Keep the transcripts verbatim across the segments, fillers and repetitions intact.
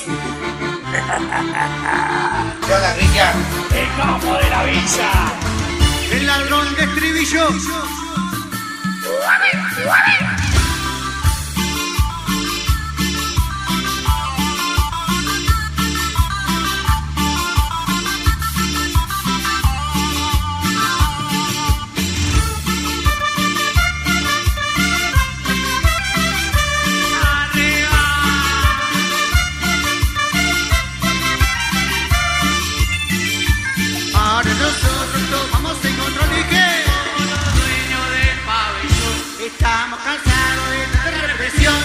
¿Qué onda, Cristian? El capo de la villa. El ladrón de estribillo. Ahora nosotros tomamos en control y que los dueños del pabellón estamos cansados de tanta represión.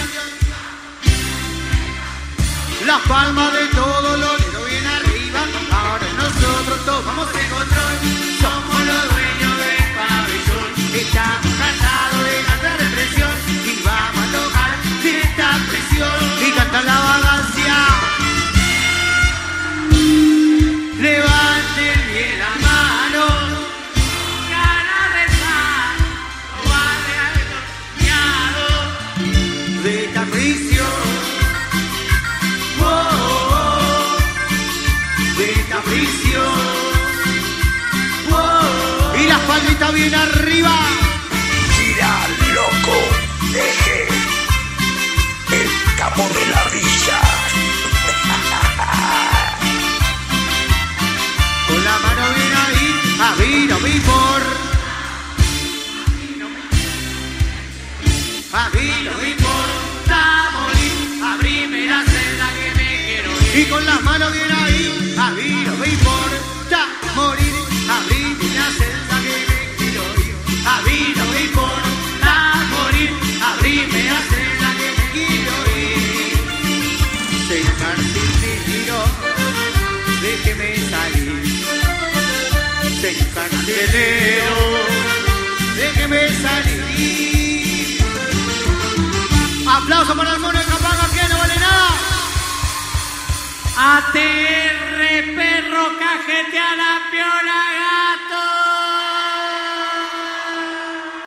Las palmas de todo lo dedos bien arriba. Ahora nosotros tomamos el control. Somos los dueños del pabellón. Estamos cansados de tanta represión y vamos a tocar de esta prisión y cantar la vagancia. Levanten bien la mano. ganas de estar robarle al torneado De esta prisión, oh, oh, oh, de esta prisión, oh, oh, y las palmitas bien arriba. Mira, loco, deje el capo de la villa. Con la mano bien ahí, a mí no me importa, a mí no me importa morir. abrime la celda que me quiero ir. Y con las manos bien ahí, a mí no me importa morir. Abrime la celda que me quiero ir. A mí no me importa morir. Abrime la celda que me quiero ir. Señor carcelero, déjeme salir. Señor carcelero, déjeme salir. Aplauso para el mono de Capanga que no vale nada. A T R, perro, cajetea la piola.